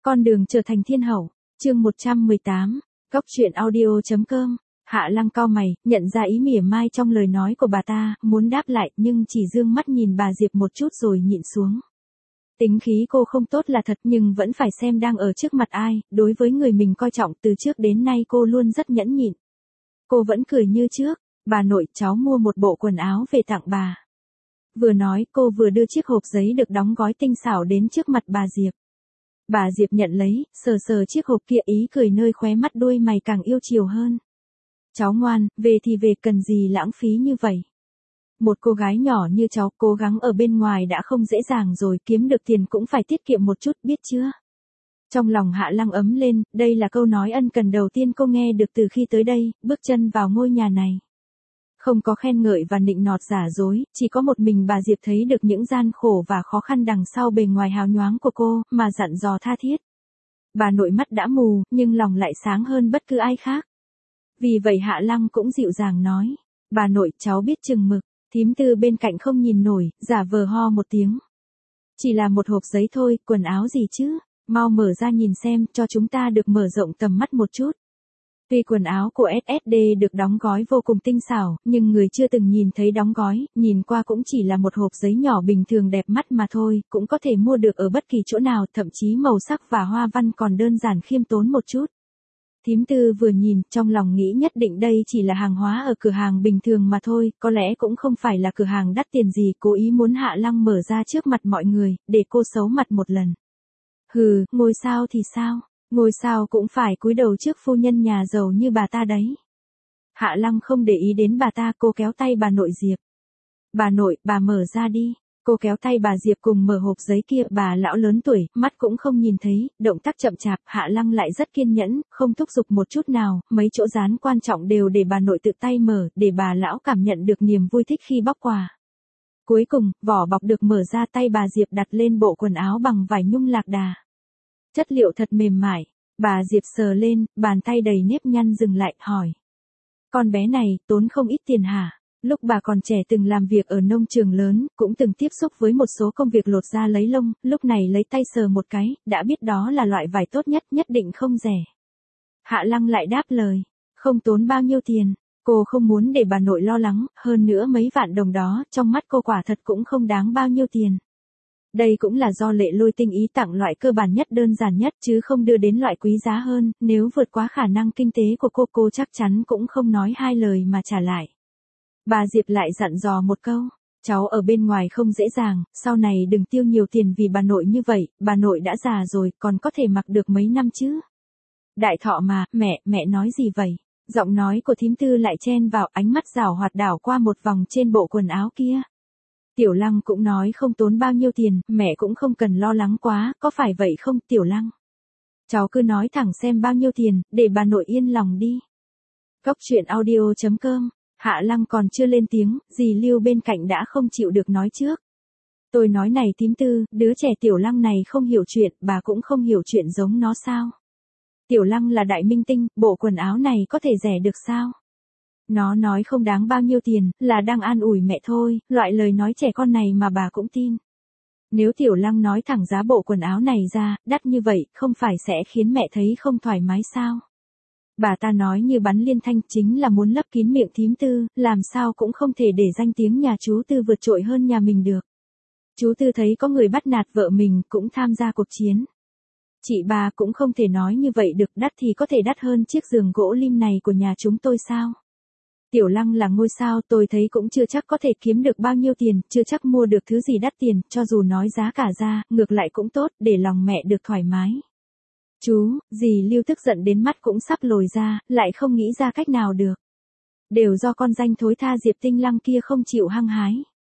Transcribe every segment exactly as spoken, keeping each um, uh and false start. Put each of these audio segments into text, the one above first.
Con đường trở thành thiên hậu, chương một trăm mười tám, Cóc truyện audio.com. Hạ Lăng cau mày, nhận ra ý mỉa mai trong lời nói của bà ta, muốn đáp lại nhưng chỉ dương mắt nhìn bà Diệp một chút rồi nhịn xuống. Tính khí cô không tốt là thật nhưng vẫn phải xem đang ở trước mặt ai, đối với người mình coi trọng từ trước đến nay cô luôn rất nhẫn nhịn. Cô vẫn cười như trước, bà nội cháu mua một bộ quần áo về tặng bà. Vừa nói cô vừa đưa chiếc hộp giấy được đóng gói tinh xảo đến trước mặt bà Diệp. Bà Diệp nhận lấy, sờ sờ chiếc hộp kia ý cười nơi khóe mắt đuôi mày càng yêu chiều hơn. Cháu ngoan, về thì về cần gì lãng phí như vậy. Một cô gái nhỏ như cháu cố gắng ở bên ngoài đã không dễ dàng rồi, kiếm được tiền cũng phải tiết kiệm một chút biết chưa. Trong lòng Hạ Lăng ấm lên, đây là câu nói ân cần đầu tiên cô nghe được từ khi tới đây, bước chân vào ngôi nhà này. Không có khen ngợi và nịnh nọt giả dối, chỉ có một mình bà Diệp thấy được những gian khổ và khó khăn đằng sau bề ngoài hào nhoáng của cô, mà dặn dò tha thiết. Bà nội mắt đã mù, nhưng lòng lại sáng hơn bất cứ ai khác. Vì vậy Hạ Lăng cũng dịu dàng nói, bà nội cháu biết chừng mực. Thím Tư bên cạnh không nhìn nổi, giả vờ ho một tiếng. Chỉ là một hộp giấy thôi, quần áo gì chứ, mau mở ra nhìn xem, cho chúng ta được mở rộng tầm mắt một chút. Tuy quần áo của ét ét đê được đóng gói vô cùng tinh xảo, nhưng người chưa từng nhìn thấy đóng gói, nhìn qua cũng chỉ là một hộp giấy nhỏ bình thường đẹp mắt mà thôi, cũng có thể mua được ở bất kỳ chỗ nào, thậm chí màu sắc và hoa văn còn đơn giản khiêm tốn một chút. Thím Tư vừa nhìn, trong lòng nghĩ nhất định đây chỉ là hàng hóa ở cửa hàng bình thường mà thôi, có lẽ cũng không phải là cửa hàng đắt tiền gì, cố ý muốn Hạ Lăng mở ra trước mặt mọi người, để cô xấu mặt một lần. Hừ, ngôi sao thì sao, ngôi sao cũng phải cúi đầu trước phu nhân nhà giàu như bà ta đấy. Hạ Lăng không để ý đến bà ta, cô kéo tay bà nội Diệp. Bà nội, bà mở ra đi. Cô kéo tay bà Diệp cùng mở hộp giấy kia, bà lão lớn tuổi, mắt cũng không nhìn thấy, động tác chậm chạp, Hạ Lăng lại rất kiên nhẫn, không thúc giục một chút nào, mấy chỗ dán quan trọng đều để bà nội tự tay mở, để bà lão cảm nhận được niềm vui thích khi bóc quà. Cuối cùng, vỏ bọc được mở ra, tay bà Diệp đặt lên bộ quần áo bằng vải nhung lạc đà. Chất liệu thật mềm mại, bà Diệp sờ lên, bàn tay đầy nếp nhăn dừng lại, hỏi. Con bé này, tốn không ít tiền hả? Lúc bà còn trẻ từng làm việc ở nông trường lớn, cũng từng tiếp xúc với một số công việc lột da lấy lông, lúc này lấy tay sờ một cái, đã biết đó là loại vải tốt nhất, nhất định không rẻ. Hạ Lăng lại đáp lời, không tốn bao nhiêu tiền, cô không muốn để bà nội lo lắng, hơn nữa mấy vạn đồng đó, trong mắt cô quả thật cũng không đáng bao nhiêu tiền. Đây cũng là do Lệ Lôi Tinh ý tặng loại cơ bản nhất đơn giản nhất chứ không đưa đến loại quý giá hơn, nếu vượt quá khả năng kinh tế của cô cô chắc chắn cũng không nói hai lời mà trả lại. Bà Diệp lại dặn dò một câu, cháu ở bên ngoài không dễ dàng, sau này đừng tiêu nhiều tiền vì bà nội như vậy, bà nội đã già rồi, còn có thể mặc được mấy năm chứ. Đại thọ mà, mẹ, mẹ nói gì vậy? Giọng nói của thím Tư lại chen vào, ánh mắt giảo hoạt đảo qua một vòng trên bộ quần áo kia. Tiểu Lăng cũng nói không tốn bao nhiêu tiền, mẹ cũng không cần lo lắng quá, có phải vậy không Tiểu Lăng? Cháu cứ nói thẳng xem bao nhiêu tiền, để bà nội yên lòng đi. Cóc truyện audio.com. Hạ Lăng còn chưa lên tiếng, dì Lưu bên cạnh đã không chịu được nói trước. Tôi nói này thím Tư, đứa trẻ Tiểu Lăng này không hiểu chuyện, bà cũng không hiểu chuyện giống nó sao? Tiểu Lăng là đại minh tinh, bộ quần áo này có thể rẻ được sao? Nó nói không đáng bao nhiêu tiền, là đang an ủi mẹ thôi, loại lời nói trẻ con này mà bà cũng tin. Nếu Tiểu Lăng nói thẳng giá bộ quần áo này ra, đắt như vậy, không phải sẽ khiến mẹ thấy không thoải mái sao? Bà ta nói như bắn liên thanh, chính là muốn lấp kín miệng thím Tư, làm sao cũng không thể để danh tiếng nhà chú Tư vượt trội hơn nhà mình được. Chú Tư thấy có người bắt nạt vợ mình, cũng tham gia cuộc chiến. Chị bà cũng không thể nói như vậy được, đắt thì có thể đắt hơn chiếc giường gỗ lim này của nhà chúng tôi sao? Tiểu Lăng là ngôi sao, tôi thấy cũng chưa chắc có thể kiếm được bao nhiêu tiền, chưa chắc mua được thứ gì đắt tiền, cho dù nói giá cả ra, ngược lại cũng tốt, để lòng mẹ được thoải mái. Chú, dì Lưu tức giận đến mắt cũng sắp lồi ra, lại không nghĩ ra cách nào được. Đều do con danh thối tha Diệp Tinh Lăng kia không chịu hăng hái.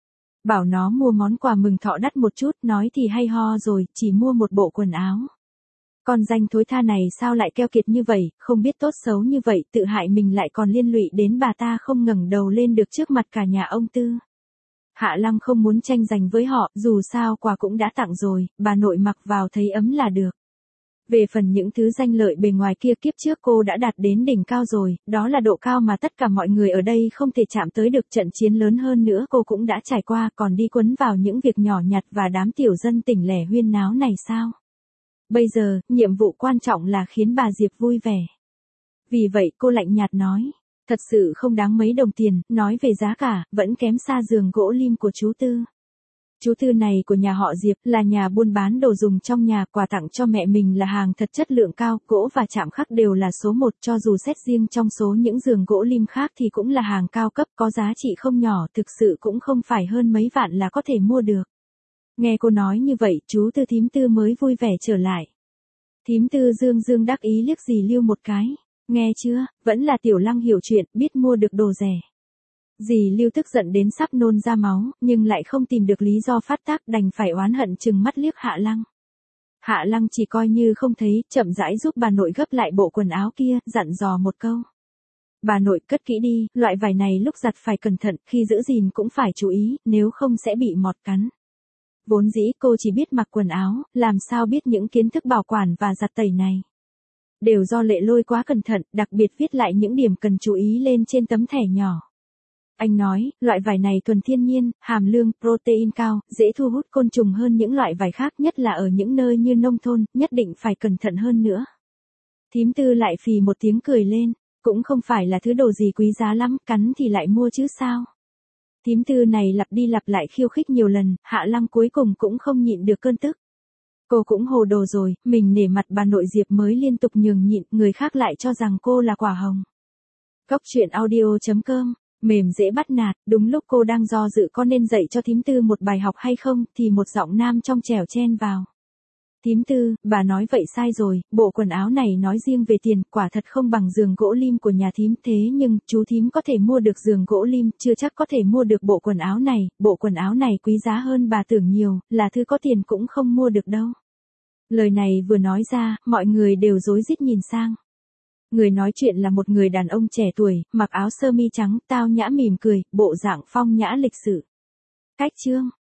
Bảo nó mua món quà mừng thọ đắt một chút, nói thì hay ho rồi, chỉ mua một bộ quần áo. Con danh thối tha này sao lại keo kiệt như vậy, không biết tốt xấu như vậy, tự hại mình lại còn liên lụy đến bà ta không ngẩng đầu lên được trước mặt cả nhà ông Tư. Hạ Lăng không muốn tranh giành với họ, dù sao quà cũng đã tặng rồi, bà nội mặc vào thấy ấm là được. Về phần những thứ danh lợi bề ngoài kia, kiếp trước cô đã đạt đến đỉnh cao rồi, đó là độ cao mà tất cả mọi người ở đây không thể chạm tới được. Trận chiến lớn hơn nữa cô cũng đã trải qua, còn đi quấn vào những việc nhỏ nhặt và đám tiểu dân tỉnh lẻ huyên náo này sao? Bây giờ, nhiệm vụ quan trọng là khiến bà Diệp vui vẻ. Vì vậy cô lạnh nhạt nói, thật sự không đáng mấy đồng tiền, nói về giá cả, vẫn kém xa giường gỗ lim của chú Tư. Chú Tư này của nhà họ Diệp là nhà buôn bán đồ dùng trong nhà, quà tặng cho mẹ mình là hàng thật chất lượng cao, gỗ và chạm khắc đều là số một, cho dù xét riêng trong số những giường gỗ lim khác thì cũng là hàng cao cấp, có giá trị không nhỏ, thực sự cũng không phải hơn mấy vạn là có thể mua được. Nghe cô nói như vậy, chú Tư thím Tư mới vui vẻ trở lại. Thím Tư dương dương đắc ý liếc dì Lưu một cái. Nghe chưa, vẫn là Tiểu Lăng hiểu chuyện, biết mua được đồ rẻ. Dì Lưu tức giận đến sắp nôn ra máu, nhưng lại không tìm được lý do phát tác, đành phải oán hận chừng mắt liếc Hạ Lăng. Hạ Lăng chỉ coi như không thấy, chậm rãi giúp bà nội gấp lại bộ quần áo kia, dặn dò một câu. Bà nội cất kỹ đi, loại vải này lúc giặt phải cẩn thận, khi giữ gìn cũng phải chú ý, nếu không sẽ bị mọt cắn. Vốn dĩ cô chỉ biết mặc quần áo, làm sao biết những kiến thức bảo quản và giặt tẩy này. Đều do Lệ Lôi quá cẩn thận, đặc biệt viết lại những điểm cần chú ý lên trên tấm thẻ nhỏ. Anh nói, loại vải này thuần thiên nhiên, hàm lượng protein cao, dễ thu hút côn trùng hơn những loại vải khác, nhất là ở những nơi như nông thôn, nhất định phải cẩn thận hơn nữa. Thím Tư lại phì một tiếng cười lên, cũng không phải là thứ đồ gì quý giá lắm, cắn thì lại mua chứ sao. Thím Tư này lặp đi lặp lại khiêu khích nhiều lần, Hạ Lăng cuối cùng cũng không nhịn được cơn tức. Cô cũng hồ đồ rồi, mình nể mặt bà nội Diệp mới liên tục nhường nhịn, người khác lại cho rằng cô là quả hồng. Cốc truyện audio chấm com, mềm dễ bắt nạt, đúng lúc cô đang do dự có nên dạy cho thím Tư một bài học hay không, thì một giọng nam trong trẻo chen vào. Thím Tư, bà nói vậy sai rồi, bộ quần áo này nói riêng về tiền, quả thật không bằng giường gỗ lim của nhà thím, thế nhưng, chú thím có thể mua được giường gỗ lim, chưa chắc có thể mua được bộ quần áo này, bộ quần áo này quý giá hơn bà tưởng nhiều, là thứ có tiền cũng không mua được đâu. Lời này vừa nói ra, mọi người đều rối rít nhìn sang. Người nói chuyện là một người đàn ông trẻ tuổi, mặc áo sơ mi trắng, tao nhã mỉm cười, bộ dạng phong nhã lịch sự. Cách chương